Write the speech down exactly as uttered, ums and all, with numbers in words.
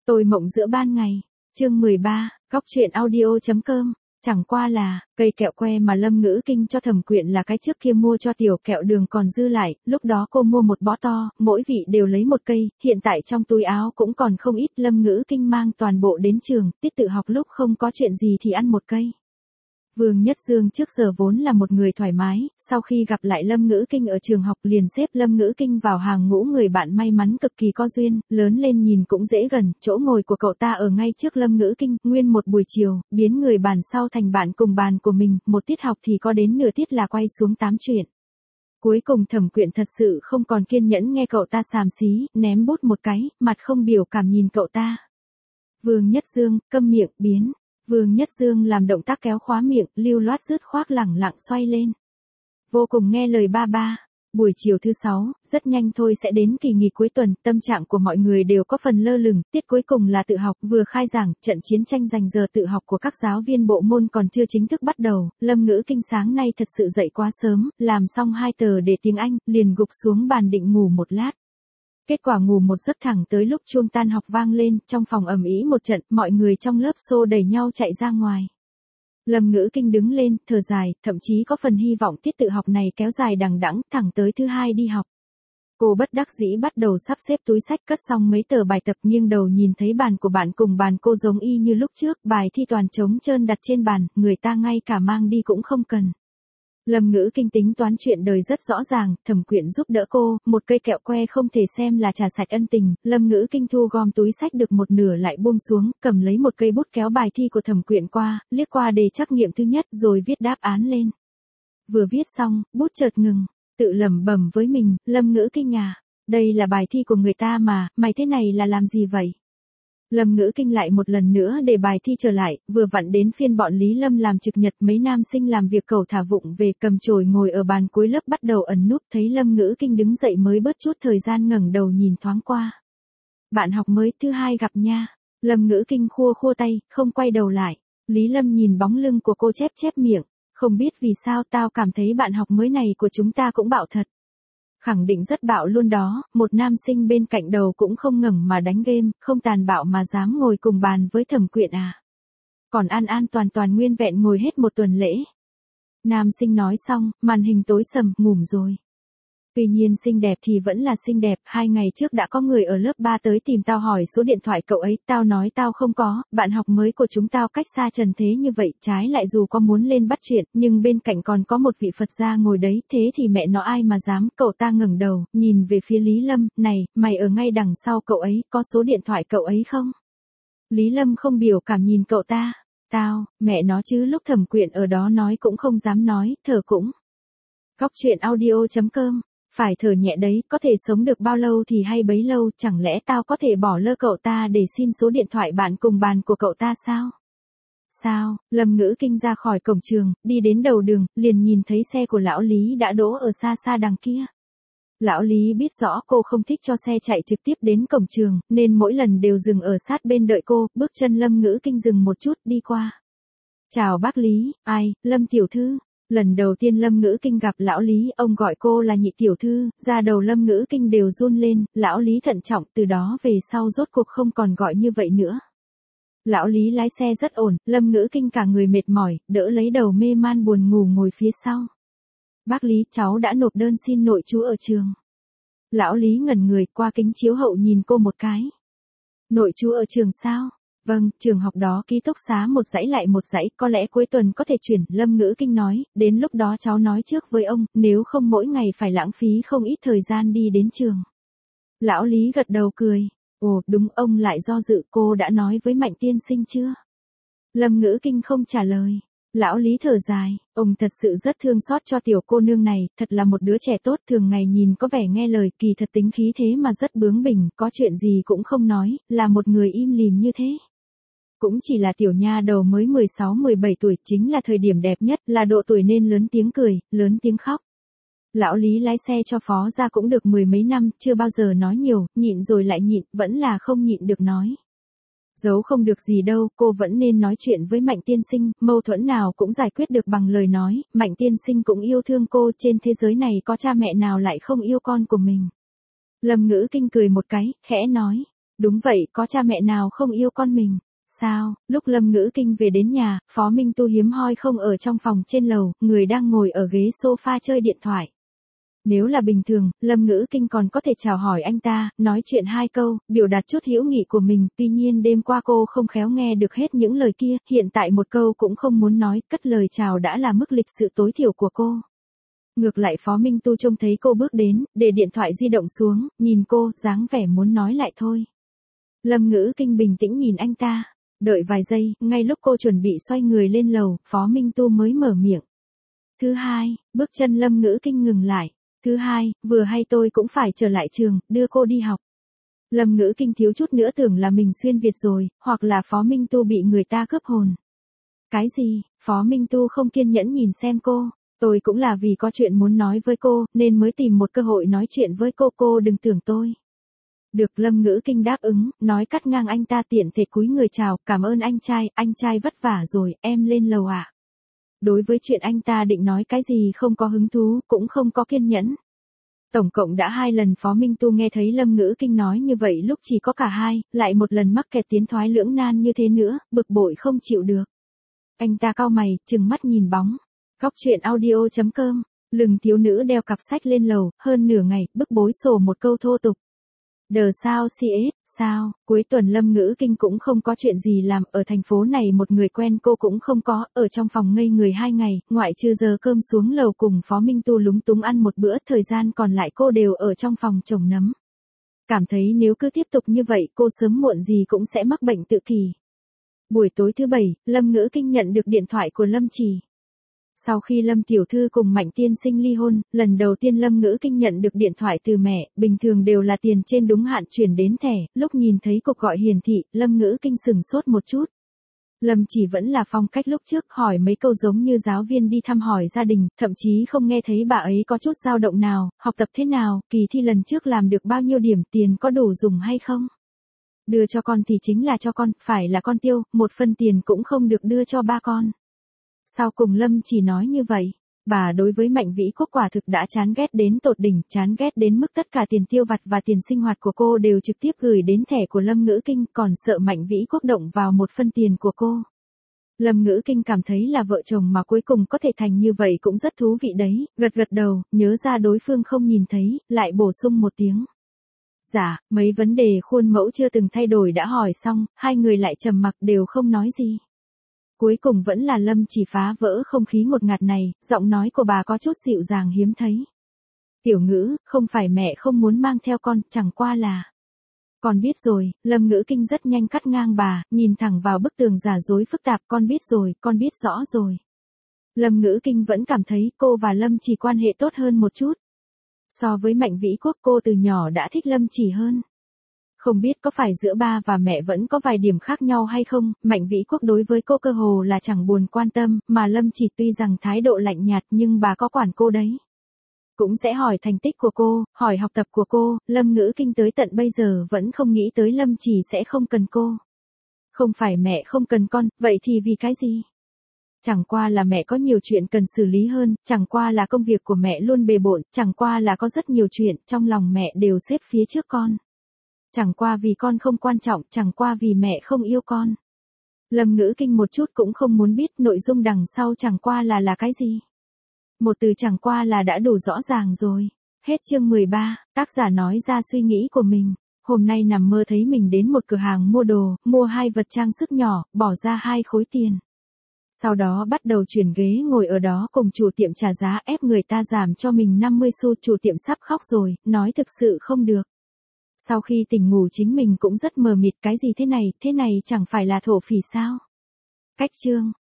Tôi mộng giữa ban ngày. Chương mười ba, Góc truyện audio.com. Chẳng qua là, cây kẹo que mà Lâm Ngữ Kinh cho Thẩm Quyện là cái trước kia mua cho tiểu kẹo đường còn dư lại, lúc đó cô mua một bó to, mỗi vị đều lấy một cây, hiện tại trong túi áo cũng còn không ít. Lâm Ngữ Kinh mang toàn bộ đến trường, tiết tự học lúc không có chuyện gì thì ăn một cây. Vương Nhất Dương trước giờ vốn là một người thoải mái, sau khi gặp lại Lâm Ngữ Kinh ở trường học liền xếp Lâm Ngữ Kinh vào hàng ngũ người bạn may mắn cực kỳ có duyên, lớn lên nhìn cũng dễ gần, chỗ ngồi của cậu ta ở ngay trước Lâm Ngữ Kinh, nguyên một buổi chiều, biến người bàn sau thành bạn cùng bàn của mình, một tiết học thì có đến nửa tiết là quay xuống tám chuyện. Cuối cùng Thẩm Quyện thật sự không còn kiên nhẫn nghe cậu ta xàm xí, ném bút một cái, mặt không biểu cảm nhìn cậu ta. Vương Nhất Dương, câm miệng, biến. Vương Nhất Dương làm động tác kéo khóa miệng, lưu loát dứt khoát lẳng lặng xoay lên. Vô cùng nghe lời ba ba. Buổi chiều thứ sáu, rất nhanh thôi sẽ đến kỳ nghỉ cuối tuần, tâm trạng của mọi người đều có phần lơ lửng, tiết cuối cùng là tự học, vừa khai giảng, trận chiến tranh giành giờ tự học của các giáo viên bộ môn còn chưa chính thức bắt đầu, Lâm Ngữ Kinh sáng nay thật sự dậy quá sớm, làm xong hai tờ để tiếng Anh, liền gục xuống bàn định ngủ một lát. Kết quả ngủ một giấc thẳng tới lúc chuông tan học vang lên, trong phòng ầm ĩ một trận, mọi người trong lớp xô đẩy nhau chạy ra ngoài. Lâm Ngữ Kinh đứng lên, thở dài, thậm chí có phần hy vọng tiết tự học này kéo dài đằng đẵng, thẳng tới thứ hai đi học. Cô bất đắc dĩ bắt đầu sắp xếp túi sách, cất xong mấy tờ bài tập, nghiêng đầu nhìn thấy bàn của bạn cùng bàn cô giống y như lúc trước, bài thi toàn trống trơn đặt trên bàn, người ta ngay cả mang đi cũng không cần. Lâm Ngữ Kinh tính toán chuyện đời rất rõ ràng, Thẩm Quyện giúp đỡ cô, một cây kẹo que không thể xem là trả sạch ân tình, Lâm Ngữ Kinh thu gom túi sách được một nửa lại buông xuống, cầm lấy một cây bút kéo bài thi của Thẩm Quyện qua, liếc qua đề trắc nghiệm thứ nhất rồi viết đáp án lên. Vừa viết xong, bút chợt ngừng, tự lẩm bẩm với mình, Lâm Ngữ Kinh à, đây là bài thi của người ta mà, mày thế này là làm gì vậy? Lâm Ngữ Kinh lại một lần nữa để bài thi trở lại, vừa vặn đến phiên bọn Lý Lâm làm trực nhật, mấy nam sinh làm việc cầu thả vụng về, cầm chổi ngồi ở bàn cuối lớp bắt đầu ẩn núp, thấy Lâm Ngữ Kinh đứng dậy mới bớt chút thời gian ngẩng đầu nhìn thoáng qua. Bạn học mới thứ hai gặp nha. Lâm Ngữ Kinh khua khua tay, không quay đầu lại. Lý Lâm nhìn bóng lưng của cô chép chép miệng, không biết vì sao tao cảm thấy bạn học mới này của chúng ta cũng bạo thật. Khẳng định rất bạo luôn đó, một nam sinh bên cạnh đầu cũng không ngẩng mà đánh game, không tàn bạo mà dám ngồi cùng bàn với Thẩm Quyện à. Còn an an toàn toàn nguyên vẹn ngồi hết một tuần lễ. Nam sinh nói xong, màn hình tối sầm, ngủm rồi. Tuy nhiên xinh đẹp thì vẫn là xinh đẹp, hai ngày trước đã có người ở lớp ba tới tìm tao hỏi số điện thoại cậu ấy, tao nói tao không có, bạn học mới của chúng tao cách xa trần thế như vậy, trái lại dù có muốn lên bắt chuyện, nhưng bên cạnh còn có một vị Phật gia ngồi đấy, thế thì mẹ nó ai mà dám, cậu ta ngẩng đầu, nhìn về phía Lý Lâm, này, mày ở ngay đằng sau cậu ấy, có số điện thoại cậu ấy không? Lý Lâm không biểu cảm nhìn cậu ta, tao, mẹ nó chứ lúc Thẩm Quyện ở đó nói cũng không dám nói, thở cũng. Góc truyện audio.com. Phải thở nhẹ đấy, có thể sống được bao lâu thì hay bấy lâu, chẳng lẽ tao có thể bỏ lơ cậu ta để xin số điện thoại bạn cùng bàn của cậu ta sao? Sao? Lâm Ngữ Kinh ra khỏi cổng trường, đi đến đầu đường, liền nhìn thấy xe của lão Lý đã đỗ ở xa xa đằng kia. Lão Lý biết rõ cô không thích cho xe chạy trực tiếp đến cổng trường, nên mỗi lần đều dừng ở sát bên đợi cô, bước chân Lâm Ngữ Kinh dừng một chút, đi qua. Chào bác Lý, ai, Lâm tiểu thư. Lần đầu tiên Lâm Ngữ Kinh gặp lão Lý, ông gọi cô là nhị tiểu thư, da đầu Lâm Ngữ Kinh đều run lên, lão Lý thận trọng, từ đó về sau rốt cuộc không còn gọi như vậy nữa. Lão Lý lái xe rất ổn, Lâm Ngữ Kinh cả người mệt mỏi, đỡ lấy đầu mê man buồn ngủ ngồi phía sau. Bác Lý, cháu đã nộp đơn xin nội trú ở trường. Lão Lý ngẩn người, qua kính chiếu hậu nhìn cô một cái. Nội trú ở trường sao? Vâng, trường học đó ký túc xá một dãy lại một dãy, có lẽ cuối tuần có thể chuyển, Lâm Ngữ Kinh nói, đến lúc đó cháu nói trước với ông, nếu không mỗi ngày phải lãng phí không ít thời gian đi đến trường. Lão Lý gật đầu cười, ồ, đúng, ông lại do dự, cô đã nói với Mạnh tiên sinh chưa? Lâm Ngữ Kinh không trả lời. Lão Lý thở dài, ông thật sự rất thương xót cho tiểu cô nương này, thật là một đứa trẻ tốt, thường ngày nhìn có vẻ nghe lời, kỳ thật tính khí thế mà rất bướng bỉnh, có chuyện gì cũng không nói, là một người im lìm như thế. Cũng chỉ là tiểu nha đầu mới mười sáu mười bảy tuổi, chính là thời điểm đẹp nhất, là độ tuổi nên lớn tiếng cười, lớn tiếng khóc. Lão Lý lái xe cho phó gia cũng được mười mấy năm, chưa bao giờ nói nhiều, nhịn rồi lại nhịn, vẫn là không nhịn được nói. Giấu không được gì đâu, cô vẫn nên nói chuyện với Mạnh tiên sinh, mâu thuẫn nào cũng giải quyết được bằng lời nói, Mạnh tiên sinh cũng yêu thương cô, trên thế giới này có cha mẹ nào lại không yêu con của mình. Lâm Ngữ Kinh cười một cái, khẽ nói, Đúng vậy, có cha mẹ nào không yêu con mình? Sao, lúc Lâm Ngữ Kinh về đến nhà, Phó Minh Tu hiếm hoi không ở trong phòng trên lầu, người đang ngồi ở ghế sofa chơi điện thoại. Nếu là bình thường, Lâm Ngữ Kinh còn có thể chào hỏi anh ta, nói chuyện hai câu, biểu đạt chút hữu nghị của mình, tuy nhiên đêm qua cô không khéo nghe được hết những lời kia, hiện tại một câu cũng không muốn nói, cất lời chào đã là mức lịch sự tối thiểu của cô. Ngược lại Phó Minh Tu trông thấy cô bước đến, để điện thoại di động xuống, nhìn cô, dáng vẻ muốn nói lại thôi. Lâm Ngữ Kinh bình tĩnh nhìn anh ta, đợi vài giây, ngay lúc cô chuẩn bị xoay người lên lầu, Phó Minh Tu mới mở miệng. Thứ hai, bước chân Lâm Ngữ Kinh ngừng lại. Thứ hai, vừa hay tôi cũng phải trở lại trường, đưa cô đi học. Lâm Ngữ Kinh thiếu chút nữa tưởng là mình xuyên Việt rồi, hoặc là Phó Minh Tu bị người ta cướp hồn. Cái gì? Phó Minh Tu không kiên nhẫn nhìn xem cô. Tôi cũng là vì có chuyện muốn nói với cô, nên mới tìm một cơ hội nói chuyện với cô, cô đừng tưởng tôi. Được, Lâm Ngữ Kinh đáp ứng, nói cắt ngang anh ta, tiện thể cúi người chào, cảm ơn anh trai, anh trai vất vả rồi, em lên lầu ạ. À? Đối với chuyện anh ta định nói cái gì không có hứng thú, cũng không có kiên nhẫn. Tổng cộng đã hai lần Phó Minh Tu nghe thấy Lâm Ngữ Kinh nói như vậy, lúc chỉ có cả hai, lại một lần mắc kẹt tiến thoái lưỡng nan như thế nữa, bực bội không chịu được. Anh ta cau mày, trừng mắt nhìn bóng. Góc truyện audio chấm com, lừng thiếu nữ đeo cặp sách lên lầu, hơn nửa ngày, bức bối sổ một câu thô tục. Đờ sao xê ét, sao, cuối tuần Lâm Ngữ Kinh cũng không có chuyện gì làm, ở thành phố này một người quen cô cũng không có, ở trong phòng ngây người hai ngày, ngoại trừ giờ cơm xuống lầu cùng Phó Minh Tu lúng túng ăn một bữa, thời gian còn lại cô đều ở trong phòng trồng nấm. Cảm thấy nếu cứ tiếp tục như vậy cô sớm muộn gì cũng sẽ mắc bệnh tự kỷ. Buổi tối thứ bảy, Lâm Ngữ Kinh nhận được điện thoại của Lâm Chỉ. Sau khi Lâm Tiểu Thư cùng Mạnh Tiên Sinh ly hôn, lần đầu tiên Lâm Ngữ Kinh nhận được điện thoại từ mẹ, bình thường đều là tiền trên đúng hạn chuyển đến thẻ, lúc nhìn thấy cuộc gọi hiển thị, Lâm Ngữ Kinh sừng sốt một chút. Lâm Chỉ vẫn là phong cách lúc trước, hỏi mấy câu giống như giáo viên đi thăm hỏi gia đình, thậm chí không nghe thấy bà ấy có chút dao động nào, học tập thế nào, kỳ thi lần trước làm được bao nhiêu điểm, tiền có đủ dùng hay không. Đưa cho con thì chính là cho con, phải là con tiêu, một phân tiền cũng không được đưa cho ba con. Sau cùng Lâm Chỉ nói như vậy, bà đối với Mạnh Vĩ Quốc quả thực đã chán ghét đến tột đỉnh, chán ghét đến mức tất cả tiền tiêu vặt và tiền sinh hoạt của cô đều trực tiếp gửi đến thẻ của Lâm Ngữ Kinh, còn sợ Mạnh Vĩ Quốc động vào một phân tiền của cô. Lâm Ngữ Kinh cảm thấy là vợ chồng mà cuối cùng có thể thành như vậy cũng rất thú vị đấy, gật gật đầu, nhớ ra đối phương không nhìn thấy, lại bổ sung một tiếng. Dạ, mấy vấn đề khuôn mẫu chưa từng thay đổi đã hỏi xong, hai người lại trầm mặc đều không nói gì. Cuối cùng vẫn là Lâm Chỉ phá vỡ không khí ngột ngạt này, giọng nói của bà có chút dịu dàng hiếm thấy. Tiểu Ngữ, không phải mẹ không muốn mang theo con, chẳng qua là... Con biết rồi, Lâm Ngữ Kinh rất nhanh cắt ngang bà, nhìn thẳng vào bức tường giả dối phức tạp, con biết rồi, con biết rõ rồi. Lâm Ngữ Kinh vẫn cảm thấy cô và Lâm Chỉ quan hệ tốt hơn một chút. So với Mạnh Vĩ Quốc cô từ nhỏ đã thích Lâm Chỉ hơn. Không biết có phải giữa ba và mẹ vẫn có vài điểm khác nhau hay không, Mạnh Vĩ Quốc đối với cô cơ hồ là chẳng buồn quan tâm, mà Lâm Chỉ tuy rằng thái độ lạnh nhạt nhưng bà có quản cô đấy. Cũng sẽ hỏi thành tích của cô, hỏi học tập của cô, Lâm Ngữ Kinh tới tận bây giờ vẫn không nghĩ tới Lâm Chỉ sẽ không cần cô. Không phải mẹ không cần con, vậy thì vì cái gì? Chẳng qua là mẹ có nhiều chuyện cần xử lý hơn, chẳng qua là công việc của mẹ luôn bề bộn, chẳng qua là có rất nhiều chuyện, trong lòng mẹ đều xếp phía trước con. Chẳng qua vì con không quan trọng, chẳng qua vì mẹ không yêu con. Lâm Ngữ Kinh một chút cũng không muốn biết nội dung đằng sau chẳng qua là là cái gì. Một từ chẳng qua là đã đủ rõ ràng rồi. Hết chương mười ba, tác giả nói ra suy nghĩ của mình. Hôm nay nằm mơ thấy mình đến một cửa hàng mua đồ, mua hai vật trang sức nhỏ, bỏ ra hai khối tiền. Sau đó bắt đầu chuyển ghế ngồi ở đó cùng chủ tiệm trả giá, ép người ta giảm cho mình năm mươi xu, chủ tiệm sắp khóc rồi, nói thực sự không được. Sau khi tỉnh ngủ chính mình cũng rất mờ mịt, cái gì thế này, thế này chẳng phải là thổ phỉ sao? Cách chương